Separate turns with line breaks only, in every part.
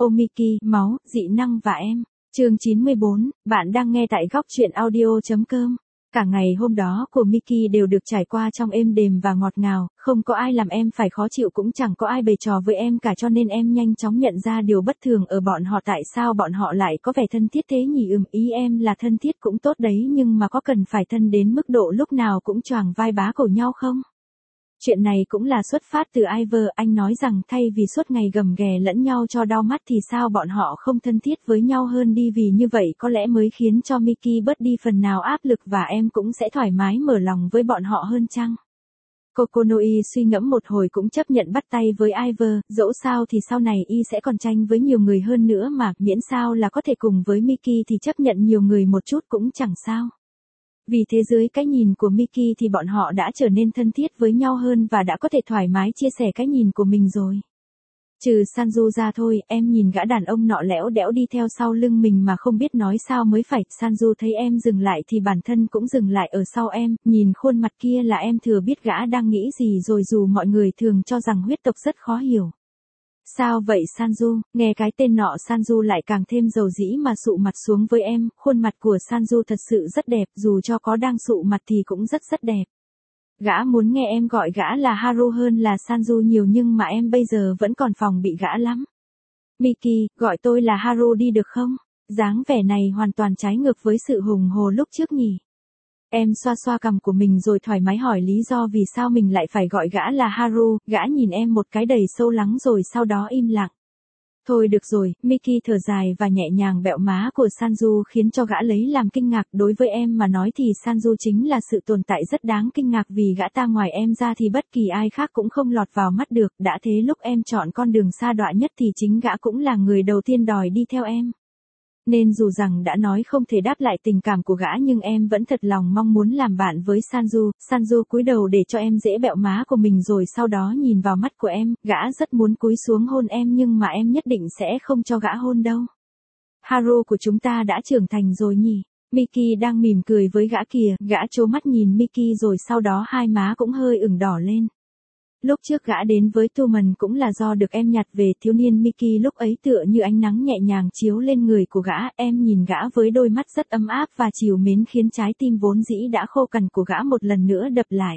Omiki, máu, dị năng và em. Chương 94, bạn đang nghe tại góc truyện audio.com. Cả ngày hôm đó của Miki đều được trải qua trong êm đềm và ngọt ngào, không có ai làm em phải khó chịu cũng chẳng có ai bày trò với em cả, cho nên em nhanh chóng nhận ra điều bất thường ở bọn họ. Tại sao bọn họ lại có vẻ thân thiết thế nhỉ? Ý em là thân thiết cũng tốt đấy, nhưng mà có cần phải thân đến mức độ lúc nào cũng choàng vai bá cổ nhau không? Chuyện này cũng là xuất phát từ Ivor, anh nói rằng thay vì suốt ngày gầm ghè lẫn nhau cho đau mắt thì sao bọn họ không thân thiết với nhau hơn đi, vì như vậy có lẽ mới khiến cho Miki bớt đi phần nào áp lực và em cũng sẽ thoải mái mở lòng với bọn họ hơn chăng? Kokonoi suy ngẫm một hồi cũng chấp nhận bắt tay với Ivor, dẫu sao thì sau này y sẽ còn tranh với nhiều người hơn nữa mà, miễn sao là có thể cùng với Miki thì chấp nhận nhiều người một chút cũng chẳng sao. Vì thế dưới cái nhìn của Miki thì bọn họ đã trở nên thân thiết với nhau hơn và đã có thể thoải mái chia sẻ cái nhìn của mình rồi. Trừ Sanju ra thôi, em nhìn gã đàn ông nọ lẽo đẽo đi theo sau lưng mình mà không biết nói sao mới phải. Sanju thấy em dừng lại thì bản thân cũng dừng lại ở sau em, nhìn khuôn mặt kia là em thừa biết gã đang nghĩ gì rồi, dù mọi người thường cho rằng huyết tộc rất khó hiểu. Sao vậy Sanju? Nghe cái tên nọ Sanju lại càng thêm dầu dĩ mà sụ mặt xuống với em, khuôn mặt của Sanju thật sự rất đẹp, dù cho có đang sụ mặt thì cũng rất đẹp. Gã muốn nghe em gọi gã là Haru hơn là Sanju nhiều, nhưng mà em bây giờ vẫn còn phòng bị gã lắm. Miki, gọi tôi là Haru đi được không? Dáng vẻ này hoàn toàn trái ngược với sự hùng hồ lúc trước nhỉ. Em xoa xoa cằm của mình rồi thoải mái hỏi lý do vì sao mình lại phải gọi gã là Haru. Gã nhìn em một cái đầy sâu lắng rồi sau đó im lặng. Thôi được rồi, Miki thở dài và nhẹ nhàng bẹo má của Sanju khiến cho gã lấy làm kinh ngạc. Đối với em mà nói thì Sanju chính là sự tồn tại rất đáng kinh ngạc, vì gã ta ngoài em ra thì bất kỳ ai khác cũng không lọt vào mắt được. Đã thế lúc em chọn con đường sa đọa nhất thì chính gã cũng là người đầu tiên đòi đi theo em. Nên dù rằng đã nói không thể đáp lại tình cảm của gã nhưng em vẫn thật lòng mong muốn làm bạn với Sanju. Sanju cúi đầu để cho em dễ bẹo má của mình rồi sau đó nhìn vào mắt của em, gã rất muốn cúi xuống hôn em nhưng mà em nhất định sẽ không cho gã hôn đâu. Haru của chúng ta đã trưởng thành rồi nhỉ? Miki đang mỉm cười với gã kìa, gã trố mắt nhìn Miki rồi sau đó hai má cũng hơi ửng đỏ lên. Lúc trước gã đến với Tuman cũng là do được em nhặt về, thiếu niên Miki lúc ấy tựa như ánh nắng nhẹ nhàng chiếu lên người của gã, em nhìn gã với đôi mắt rất ấm áp và trìu mến khiến trái tim vốn dĩ đã khô cằn của gã một lần nữa đập lại.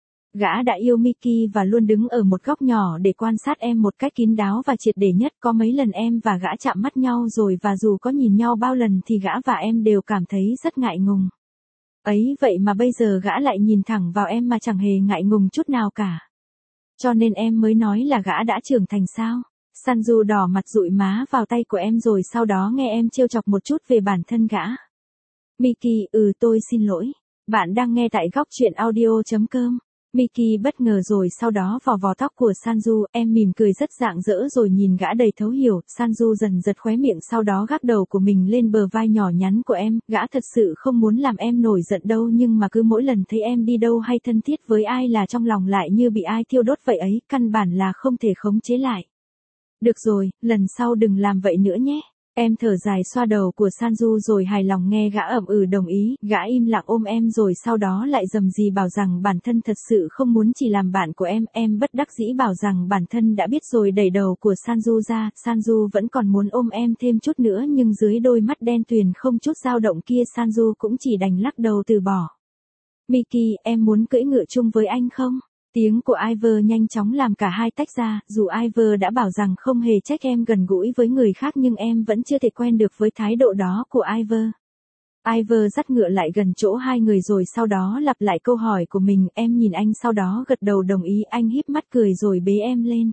Gã đã yêu Miki và luôn đứng ở một góc nhỏ để quan sát em một cách kín đáo và triệt để nhất. Có mấy lần em và gã chạm mắt nhau rồi và dù có nhìn nhau bao lần thì gã và em đều cảm thấy rất ngại ngùng. Ấy vậy mà bây giờ gã lại nhìn thẳng vào em mà chẳng hề ngại ngùng chút nào cả. Cho nên em mới nói là gã đã trưởng thành sao? Sanju đỏ mặt dụi má vào tay của em rồi sau đó nghe em trêu chọc một chút về bản thân gã. Miki, tôi xin lỗi. Bạn đang nghe tại góc truyện audio.com. Miki bất ngờ rồi sau đó vò vò tóc của Sanju, em mỉm cười rất rạng rỡ rồi nhìn gã đầy thấu hiểu. Sanju dần giật khóe miệng sau đó gác đầu của mình lên bờ vai nhỏ nhắn của em, gã thật sự không muốn làm em nổi giận đâu, nhưng mà cứ mỗi lần thấy em đi đâu hay thân thiết với ai là trong lòng lại như bị ai thiêu đốt vậy ấy, căn bản là không thể khống chế lại. Được rồi, lần sau đừng làm vậy nữa nhé. Em thở dài xoa đầu của Sanju rồi hài lòng nghe gã đồng ý, gã im lặng ôm em rồi sau đó lại rầm rì bảo rằng bản thân thật sự không muốn chỉ làm bạn của em bất đắc dĩ bảo rằng bản thân đã biết rồi đẩy đầu của Sanju ra, Sanju vẫn còn muốn ôm em thêm chút nữa nhưng dưới đôi mắt đen tuyền không chút dao động kia Sanju cũng chỉ đành lắc đầu từ bỏ. Miki, em muốn cưỡi ngựa chung với anh không? Tiếng của Ivor nhanh chóng làm cả hai tách ra, dù Ivor đã bảo rằng không hề trách em gần gũi với người khác nhưng em vẫn chưa thể quen được với thái độ đó của Ivor. Ivor dắt ngựa lại gần chỗ hai người rồi sau đó lặp lại câu hỏi của mình, em nhìn anh sau đó gật đầu đồng ý, anh híp mắt cười rồi bế em lên.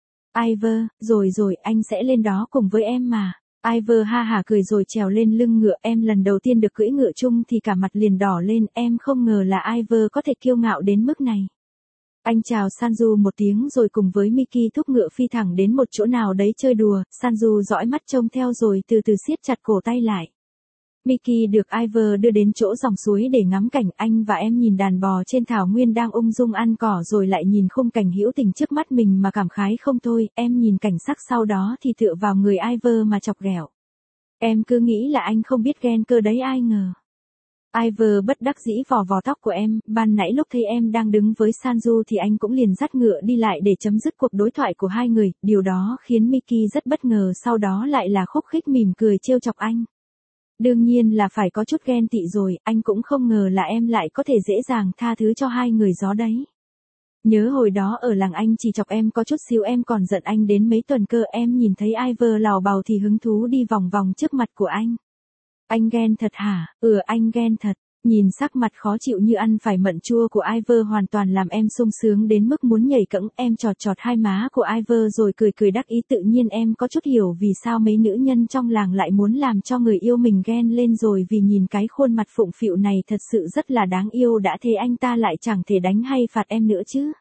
Ivor, rồi, anh sẽ lên đó cùng với em mà. Ivor ha hả cười rồi trèo lên lưng ngựa, em lần đầu tiên được cưỡi ngựa chung thì cả mặt liền đỏ lên, em không ngờ là Ivor có thể kiêu ngạo đến mức này. Anh chào Sanju một tiếng rồi cùng với Miki thúc ngựa phi thẳng đến một chỗ nào đấy chơi đùa, Sanju dõi mắt trông theo rồi từ từ siết chặt cổ tay lại. Miki được Ivor đưa đến chỗ dòng suối để ngắm cảnh, anh và em nhìn đàn bò trên thảo nguyên đang ung dung ăn cỏ rồi lại nhìn khung cảnh hữu tình trước mắt mình mà cảm khái không thôi, em nhìn cảnh sắc sau đó thì tựa vào người Ivor mà chọc ghẹo. Em cứ nghĩ là anh không biết ghen cơ đấy ai ngờ. Iver bất đắc dĩ vò vò tóc của em, ban nãy lúc thấy em đang đứng với Sanju thì anh cũng liền dắt ngựa đi lại để chấm dứt cuộc đối thoại của hai người, điều đó khiến Mickey rất bất ngờ, sau đó lại là khúc khích mỉm cười trêu chọc anh. Đương nhiên là phải có chút ghen tị rồi, anh cũng không ngờ là em lại có thể dễ dàng tha thứ cho hai người gió đấy. Nhớ hồi đó ở làng anh chỉ chọc em có chút xíu em còn giận anh đến mấy tuần cơ, em nhìn thấy Iver lào bào thì hứng thú đi vòng vòng trước mặt của anh. Anh ghen thật hả? Anh ghen thật. Nhìn sắc mặt khó chịu như ăn phải mận chua của Iver hoàn toàn làm em sung sướng đến mức muốn nhảy cẫng, em chọt chọt hai má của Iver rồi cười cười đắc ý, tự nhiên em có chút hiểu vì sao mấy nữ nhân trong làng lại muốn làm cho người yêu mình ghen lên rồi, vì nhìn cái khuôn mặt phụng phịu này thật sự rất là đáng yêu, đã thế anh ta lại chẳng thể đánh hay phạt em nữa chứ.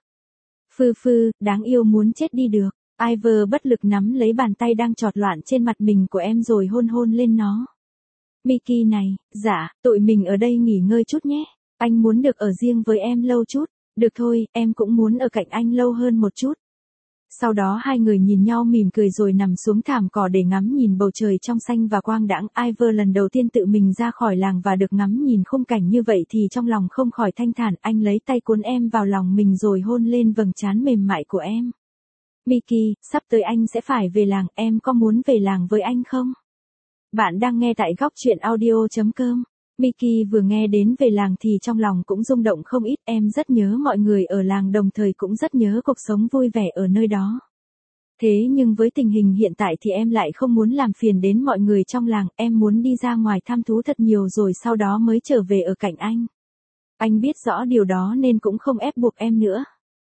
Phư, đáng yêu muốn chết đi được. Iver bất lực nắm lấy bàn tay đang trọt loạn trên mặt mình của em rồi hôn hôn lên nó. Mickey này, dạ, tụi mình ở đây nghỉ ngơi chút nhé. Anh muốn được ở riêng với em lâu chút. Được thôi, em cũng muốn ở cạnh anh lâu hơn một chút. Sau đó hai người nhìn nhau mỉm cười rồi nằm xuống thảm cỏ để ngắm nhìn bầu trời trong xanh và quang đãng. Iver lần đầu tiên tự mình ra khỏi làng và được ngắm nhìn khung cảnh như vậy thì trong lòng không khỏi thanh thản, anh lấy tay cuốn em vào lòng mình rồi hôn lên vầng trán mềm mại của em. Mickey, sắp tới anh sẽ phải về làng, em có muốn về làng với anh không? Bạn đang nghe tại góc truyện audio.com. Mickey vừa nghe đến về làng thì trong lòng cũng rung động không ít, em rất nhớ mọi người ở làng, đồng thời cũng rất nhớ cuộc sống vui vẻ ở nơi đó. Thế nhưng với tình hình hiện tại thì em lại không muốn làm phiền đến mọi người trong làng, em muốn đi ra ngoài thăm thú thật nhiều rồi sau đó mới trở về ở cạnh anh. Anh biết rõ điều đó nên cũng không ép buộc em nữa.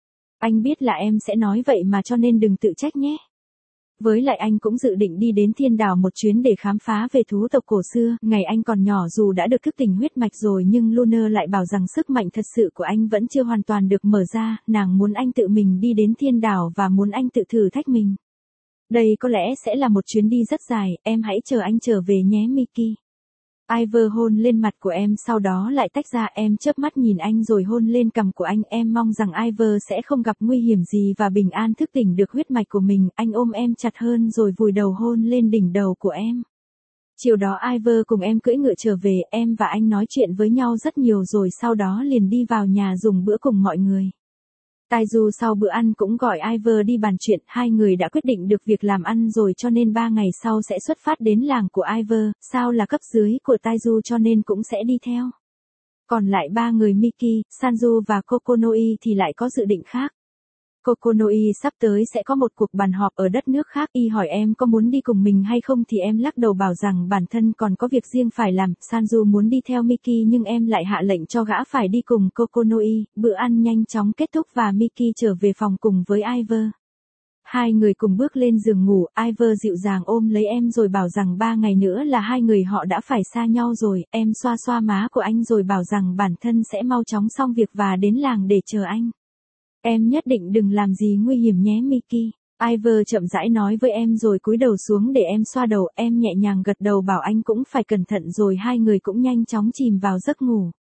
Anh biết là em sẽ nói vậy mà cho nên đừng tự trách nhé. Với lại anh cũng dự định đi đến thiên đảo một chuyến để khám phá về thú tộc cổ xưa. Ngày anh còn nhỏ dù đã được thức tỉnh huyết mạch rồi nhưng Luna lại bảo rằng sức mạnh thật sự của anh vẫn chưa hoàn toàn được mở ra. Nàng muốn anh tự mình đi đến thiên đảo và muốn anh tự thử thách mình. Đây có lẽ sẽ là một chuyến đi rất dài, em hãy chờ anh trở về nhé Mickey. Iver hôn lên mặt của em sau đó lại tách ra, em chớp mắt nhìn anh rồi hôn lên cằm của anh, em mong rằng Iver sẽ không gặp nguy hiểm gì và bình an thức tỉnh được huyết mạch của mình, anh ôm em chặt hơn rồi vùi đầu hôn lên đỉnh đầu của em. Chiều đó Iver cùng em cưỡi ngựa trở về, em và anh nói chuyện với nhau rất nhiều rồi sau đó liền đi vào nhà dùng bữa cùng mọi người. Taiju sau bữa ăn cũng gọi Iver đi bàn chuyện, hai người đã quyết định được việc làm ăn rồi cho nên 3 ngày sau sẽ xuất phát đến làng của Iver, Sao là cấp dưới của Taiju cho nên cũng sẽ đi theo. Còn lại 3 người Mickey, Sanju và Kokonoi thì lại có dự định khác. Kokonoi sắp tới sẽ có một cuộc bàn họp ở đất nước khác, y hỏi em có muốn đi cùng mình hay không thì em lắc đầu bảo rằng bản thân còn có việc riêng phải làm. Sanju muốn đi theo Mickey nhưng em lại hạ lệnh cho gã phải đi cùng Kokonoi. Bữa ăn nhanh chóng kết thúc và Mickey trở về phòng cùng với Iver. Hai người cùng bước lên giường ngủ, Iver dịu dàng ôm lấy em rồi bảo rằng 3 ngày nữa là hai người họ đã phải xa nhau rồi, em xoa xoa má của anh rồi bảo rằng bản thân sẽ mau chóng xong việc và đến làng để chờ anh. Em nhất định đừng làm gì nguy hiểm nhé Mickey. Iver chậm rãi nói với em rồi cúi đầu xuống để em xoa đầu, em nhẹ nhàng gật đầu bảo anh cũng phải cẩn thận rồi hai người cũng nhanh chóng chìm vào giấc ngủ.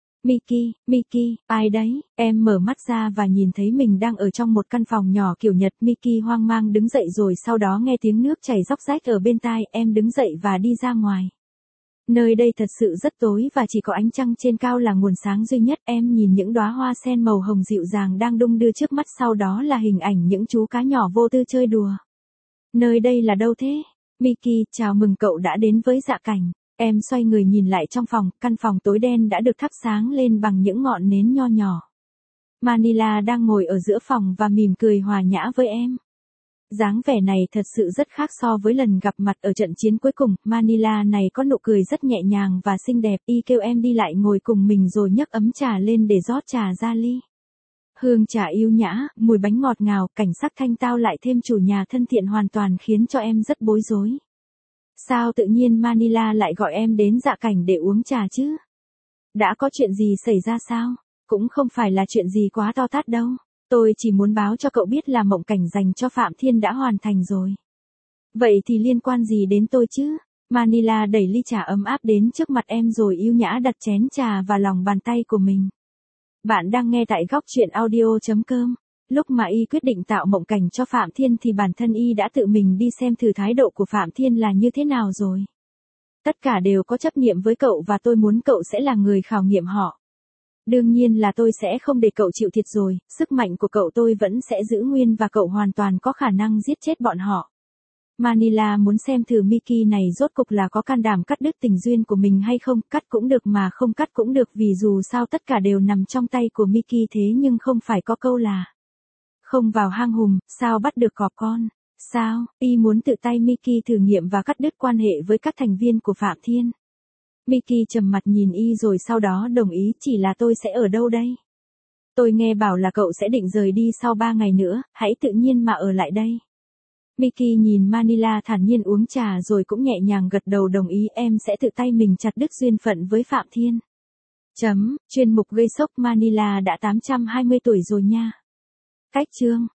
Mickey, ai đấy? Em mở mắt ra và nhìn thấy mình đang ở trong một căn phòng nhỏ kiểu Nhật. Mickey hoang mang đứng dậy rồi sau đó nghe tiếng nước chảy róc rách ở bên tai, em đứng dậy và đi ra ngoài. Nơi đây thật sự rất tối và chỉ có ánh trăng trên cao là nguồn sáng duy nhất, em nhìn những đóa hoa sen màu hồng dịu dàng đang đung đưa trước mắt, sau đó là hình ảnh những chú cá nhỏ vô tư chơi đùa. Nơi đây là đâu thế? Mickey, chào mừng cậu đã đến với Dạ Cảnh. Em xoay người nhìn lại trong phòng, căn phòng tối đen đã được thắp sáng lên bằng những ngọn nến nho nhỏ. Manila đang ngồi ở giữa phòng và mỉm cười hòa nhã với em. Dáng vẻ này thật sự rất khác so với lần gặp mặt ở trận chiến cuối cùng, Manila này có nụ cười rất nhẹ nhàng và xinh đẹp, y kêu em đi lại ngồi cùng mình rồi nhấc ấm trà lên để rót trà ra ly. Hương trà yêu nhã, mùi bánh ngọt ngào, cảnh sắc thanh tao lại thêm chủ nhà thân thiện hoàn toàn khiến cho em rất bối rối. Sao tự nhiên Manila lại gọi em đến Dạ Cảnh để uống trà chứ? Đã có chuyện gì xảy ra sao? Cũng không phải là chuyện gì quá to tát đâu. Tôi chỉ muốn báo cho cậu biết là mộng cảnh dành cho Phạm Thiên đã hoàn thành rồi. Vậy thì liên quan gì đến tôi chứ? Manila đẩy ly trà ấm áp đến trước mặt em rồi yêu nhã đặt chén trà vào lòng bàn tay của mình. Bạn đang nghe tại góc truyện audio.com. Lúc mà y quyết định tạo mộng cảnh cho Phạm Thiên thì bản thân y đã tự mình đi xem thử thái độ của Phạm Thiên là như thế nào rồi. Tất cả đều có chấp niệm với cậu và tôi muốn cậu sẽ là người khảo nghiệm họ. Đương nhiên là tôi sẽ không để cậu chịu thiệt rồi, sức mạnh của cậu tôi vẫn sẽ giữ nguyên và cậu hoàn toàn có khả năng giết chết bọn họ. Manila muốn xem thử Mickey này rốt cục là có can đảm cắt đứt tình duyên của mình hay không, cắt cũng được mà không cắt cũng được vì dù sao tất cả đều nằm trong tay của Mickey thế nhưng không phải có câu là không vào hang hùm, sao bắt được cọp con. Sao, y muốn tự tay Mickey thử nghiệm và cắt đứt quan hệ với các thành viên của Phạm Thiên. Mickey trầm mặt nhìn y rồi sau đó đồng ý chỉ là tôi sẽ ở đâu đây? Tôi nghe bảo là cậu sẽ định rời đi sau 3 ngày nữa, hãy tự nhiên mà ở lại đây. Mickey nhìn Manila thản nhiên uống trà rồi cũng nhẹ nhàng gật đầu đồng ý em sẽ tự tay mình chặt đứt duyên phận với Phạm Thiên. Chuyên mục gây sốc Manila đã 820 tuổi rồi nha. Cách chương